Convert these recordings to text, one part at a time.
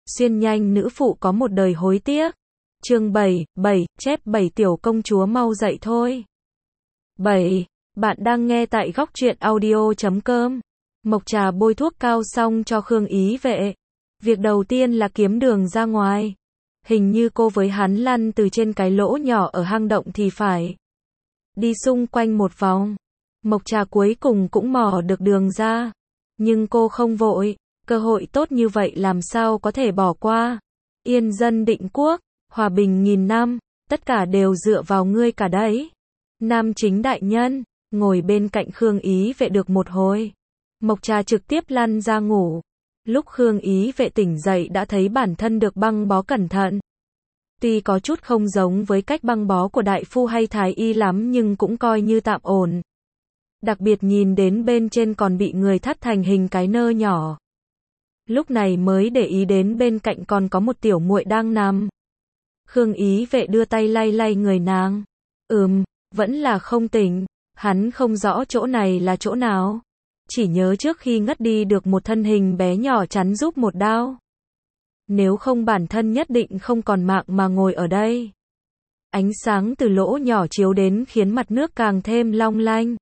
Xuyên nhanh nữ phụ có một đời hối tiếc. Chương 7, chép 7 tiểu công chúa mau dậy thôi. 7. Bạn đang nghe tại góc truyện audio.com. Mộc Trà bôi thuốc cao xong cho Khương Ý Vệ. Việc đầu tiên là kiếm đường ra ngoài. Hình như cô với hắn lăn từ trên cái lỗ nhỏ ở hang động thì phải. Đi xung quanh một vòng. Mộc Trà cuối cùng cũng mò được đường ra. Nhưng cô không vội. Cơ hội tốt như vậy làm sao có thể bỏ qua. Yên dân định quốc, hòa bình nghìn năm, tất cả đều dựa vào ngươi cả đấy. Nam chính đại nhân, ngồi bên cạnh Khương Ý Vệ được một hồi. Mộc Trà trực tiếp lăn ra ngủ. Lúc Khương Ý Vệ tỉnh dậy đã thấy bản thân được băng bó cẩn thận. Tuy có chút không giống với cách băng bó của đại phu hay thái y lắm nhưng cũng coi như tạm ổn. Đặc biệt nhìn đến bên trên còn bị người thắt thành hình cái nơ nhỏ. Lúc này mới để ý đến bên cạnh còn có một tiểu muội đang nằm. Khương Ý Vệ đưa tay lay lay người nàng. Vẫn là không tỉnh. Hắn không rõ chỗ này là chỗ nào. Chỉ nhớ trước khi ngất đi được một thân hình bé nhỏ chắn giúp một đao. Nếu không bản thân nhất định không còn mạng mà ngồi ở đây. Ánh sáng từ lỗ nhỏ chiếu đến khiến mặt nước càng thêm long lanh.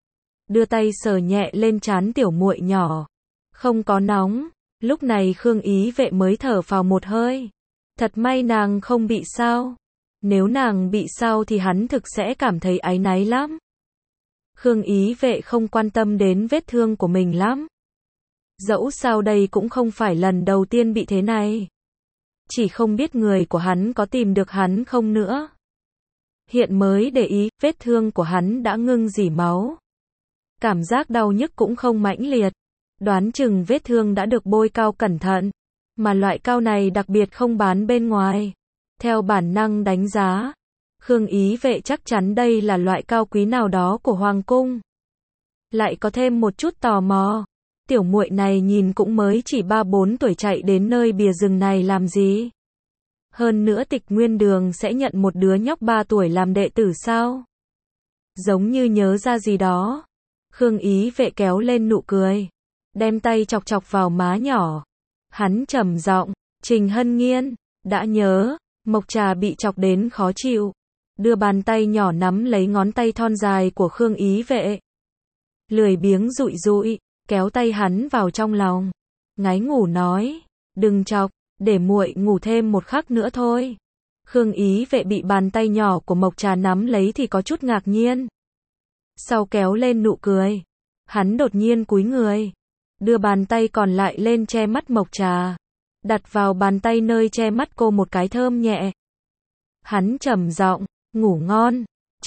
Đưa tay sờ nhẹ lên trán tiểu muội nhỏ. Không có nóng. Lúc này Khương Ý Vệ mới thở phào một hơi. Thật may nàng không bị sao. Nếu nàng bị sao thì hắn thực sẽ cảm thấy áy náy lắm. Khương Ý Vệ không quan tâm đến vết thương của mình lắm. Dẫu sao đây cũng không phải lần đầu tiên bị thế này. Chỉ không biết người của hắn có tìm được hắn không nữa. Hiện mới để ý, vết thương của hắn đã ngưng rỉ máu. Cảm giác đau nhức cũng không mãnh liệt. Đoán chừng vết thương đã được bôi cao cẩn thận. Mà loại cao này đặc biệt không bán bên ngoài. Theo bản năng đánh giá, Khương Ý Vệ chắc chắn đây là loại cao quý nào đó của Hoàng cung. Lại có thêm một chút tò mò. Tiểu muội này nhìn cũng mới chỉ 3-4 tuổi chạy đến nơi bìa rừng này làm gì? Hơn nữa Tịch Nguyên Đường sẽ nhận một đứa nhóc 3 tuổi làm đệ tử sao? Giống như nhớ ra gì đó. Khương Ý Vệ kéo lên nụ cười. Đem tay chọc chọc vào má nhỏ. Hắn trầm giọng, Trình Hân Nghiên, đã nhớ. Mộc Trà bị chọc đến khó chịu. Đưa bàn tay nhỏ nắm lấy ngón tay thon dài của Khương Ý Vệ. Lười biếng dụi dụi, kéo tay hắn vào trong lòng. Ngái ngủ nói, đừng chọc, để muội ngủ thêm một khắc nữa thôi. Khương Ý Vệ bị bàn tay nhỏ của Mộc Trà nắm lấy thì có chút ngạc nhiên. Sau kéo lên nụ cười. Hắn đột nhiên cúi người. Đưa bàn tay còn lại lên che mắt Mộc Trà. Đặt vào bàn tay nơi che mắt cô một cái thơm nhẹ. Hắn trầm giọng, ngủ ngon.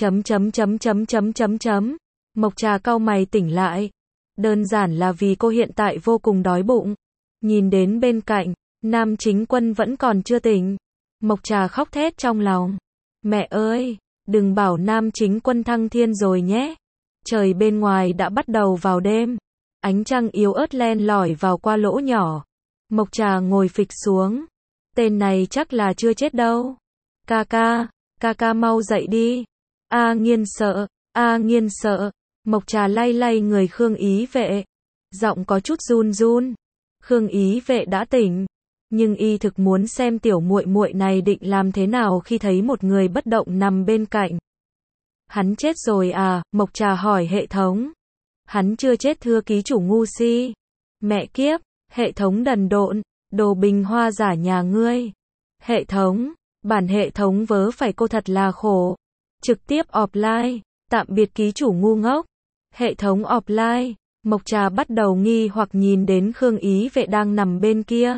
Mộc Trà cau mày tỉnh lại. Đơn giản là vì cô hiện tại vô cùng đói bụng. Nhìn đến bên cạnh, Nam Chính Quân vẫn còn chưa tỉnh. Mộc Trà khóc thét trong lòng. Mẹ ơi, đừng bảo Nam Chính Quân thăng thiên rồi nhé. Trời bên ngoài đã bắt đầu vào đêm. Ánh trăng yếu ớt len lỏi vào qua lỗ nhỏ. Mộc Trà ngồi phịch xuống. Tên này chắc là chưa chết đâu. Ca mau dậy đi. A Nghiên sợ. Mộc Trà lay lay người Khương Ý Vệ. Giọng có chút run run. Khương Ý Vệ đã tỉnh. Nhưng y thực muốn xem tiểu muội muội này định làm thế nào khi thấy một người bất động nằm bên cạnh. Hắn chết rồi à? Mộc Trà hỏi hệ thống. Hắn chưa chết thưa ký chủ ngu si. Mẹ kiếp, hệ thống đần độn, đồ bình hoa giả nhà ngươi. Hệ thống, bản hệ thống vớ phải cô thật là khổ. Trực tiếp offline, tạm biệt ký chủ ngu ngốc. Hệ thống offline, Mộc Trà bắt đầu nghi hoặc nhìn đến Khương Ý Vệ đang nằm bên kia.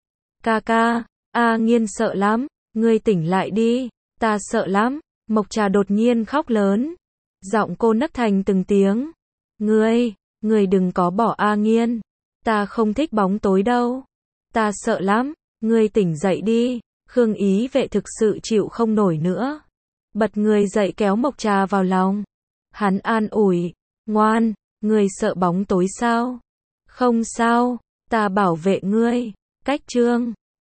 Nghiên sợ lắm, ngươi tỉnh lại đi, ta sợ lắm. Mộc Trà đột nhiên khóc lớn. Giọng cô nấc thành từng tiếng. Ngươi đừng có bỏ A Nghiên. Ta không thích bóng tối đâu. Ta sợ lắm, ngươi tỉnh dậy đi. Khương Ý Vệ thực sự chịu không nổi nữa. Bật người dậy kéo Mộc Trà vào lòng. Hắn an ủi, ngoan, ngươi sợ bóng tối sao? Không sao, ta bảo vệ ngươi. Cách chương